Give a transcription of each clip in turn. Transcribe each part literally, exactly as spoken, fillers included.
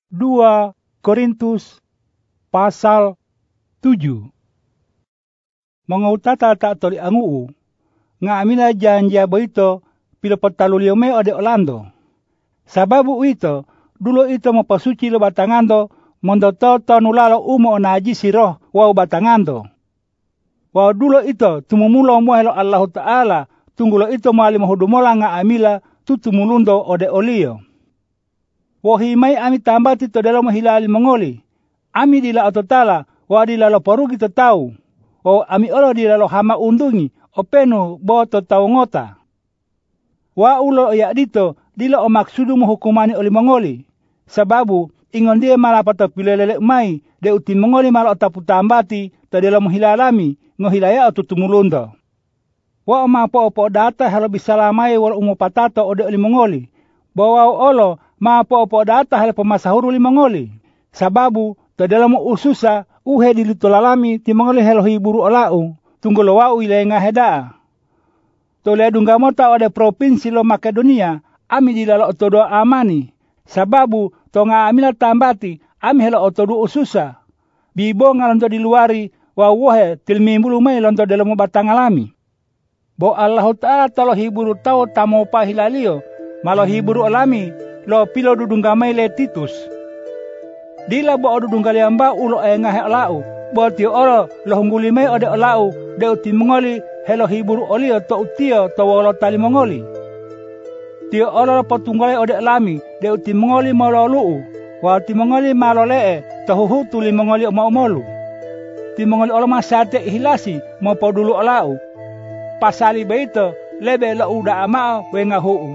dua Korintus pasal tujuh. Mengautata tak toli anguu, nga amila janja boito pilo patalulio me ode Orlando. Sababu ito, dulo ito mapasuci lo batangando, mondo toto nulalo umo najisi roh wau batangando. Wau dulo ito tumumulo muhelo Allah Ta'ala, tunggulo ito mali mahudumola nga amila tutumulundo ode olio. Wahimai ami tambati to dalam hilali mengoli. Ami dila ototala, wa dila lo porugi to tau. O ami olo dila lo hama undungi, o penu bo to tau ngota. Wa ulo ya dito, dila o maksudu menghukumani oli mengoli. Sababu, ingon dia malapato pilelele mai, de uti mengoli malo otapu tambati, to dalam hilalami, ngohilaya o tutumulundo. Wa o mapo-opo data halo bisalamai wal umopatato ode oli mengoli. Bawa olo, mapo-opo data hal pemasahuru li mengoli. Sababu, to dalam ususa, uhe dilitulalami ti mengoli helo hiburu olau, tunggu lo wau ilai ngaheda. To le dungamota ode provinsi lo Makedonia, ami dilalo otodo amani. Sababu, to nga amila tambati, ami helo otodo ususa. Bibo ngalonto diluari, wa wohe tilmimbulu mai lonto dalam batang alami. Bo Allah Ta'ala talo hiburu tau tamo pa hilalio, malo hiburu alami, lo pilo dudunggamai le Titus. Dila bo dudunggali amba ulo e ngahe olau, bo tio oro lo hungguli mai ode olau, de uti mengoli helo hiburu olio to utio to wolo tali mengoli. Tio oro potunggali ode alami, de uti mengoli malo luu, wa uti mengoli malo lee, to huhutu li mengoli oma-omolu. Ti mengoli olo masate hilasi, mo po dulu olau. Pasali beito, lebe lo uda amao wenga huu.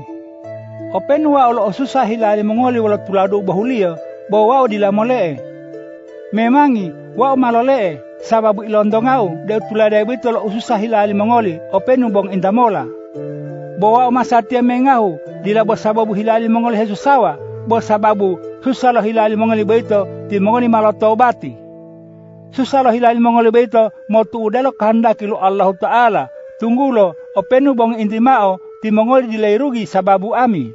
Openua olo osusa hilali mengoli wala tuladu bahulio, bo wau dilamolee. Memangi, wau malolee, sababu ilondongau, de tulada beito lo osusa hilali mengoli, openu bong indamola. Bo wau masatia mengahu, dila bo sababu hilali mengoli hesusawa, bo sababu susalo hilali mengoli beito, ti mengoli malotobati. Susalo hilali mengoli beito, motu udalo kehendaki lo Allah Ta'ala, tunggulo, openu bong intimao, ti mengoli dilairugi sababu ami.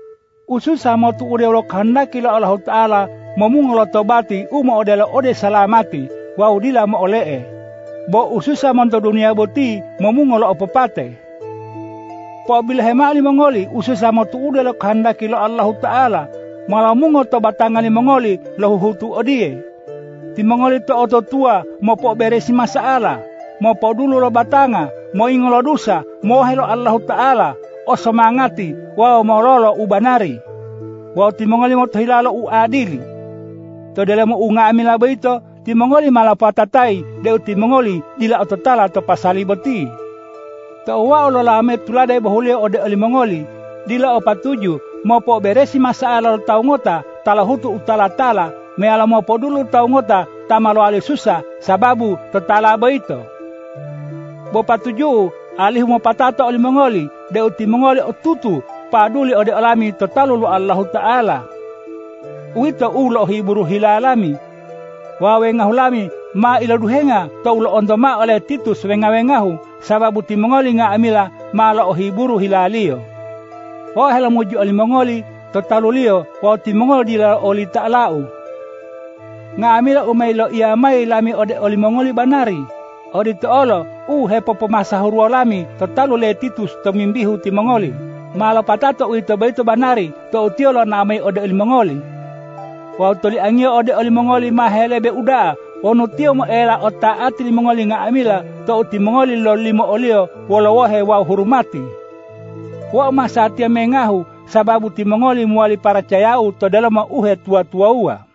Ususa motu udelo kehendaki lo Allah Ta'ala, momungolo tobati, umo odelo ode salamati, wa udila mo olee. Bo ususa monto dunia boti, momungolo opopate. Po bila hemali mengoli, ususa motu udelo kehendaki lo Allah Ta'ala, malamungo to batangali mengoli, lo hutu odie. Ti mengoli to oto tua, mo po beresi masalah, mo po dulu lo batanga, mo ingolo dusa, mo helo Allah Ta'ala, o semangati, wao mololo ubanari. Wao ti mengoli mo hilalo uadili. To dalam unga amila beito, ti mengoli malapatatai, deu ti mengoli dila ototala to pasali boti. To wao lo lame tulade bahule ode oli mengoli, dila opatuju, mo po beresi masalah tau ngota, tala hutu utala tala, me ala mo po dulu tau ngota, tamalo ali susah, sababu totala beito. Bo patuju, alih mo patato oli mengoli, de uti mengoli otutu, paduli ode alami totalulu Allah Ta'ala. Uito ulo hiburu hilalami. Wawe ngahulami, ma iladuhenga, to ulo ondoma oleh Titus wenga wengahu, sababu ti mengoli nga amila, ma lo hiburu hilalio. Wa hela muju oli mengoli, totalulio, wa ti mengoli dila oli ta'lau. Nga amila umailo ia mai lami ode oli mengoli banari. Odi to olo, u hepo pemasahuru alami, totalu le Titus to mimbihu ti mengoli. Malo patato uito baito banari, to utiolo namai ode oli mengoli. Wa utoli angio ode oli mengoli mahelebe uda, wonu tio mo ela ota ati li mengoli nga amila, to uti mengoli lo limo olio, wolo wohe wa hurumati. Wa masatia mengahu, sababu ti mengoli muali para cayau to dalam uhe tua-tua ua.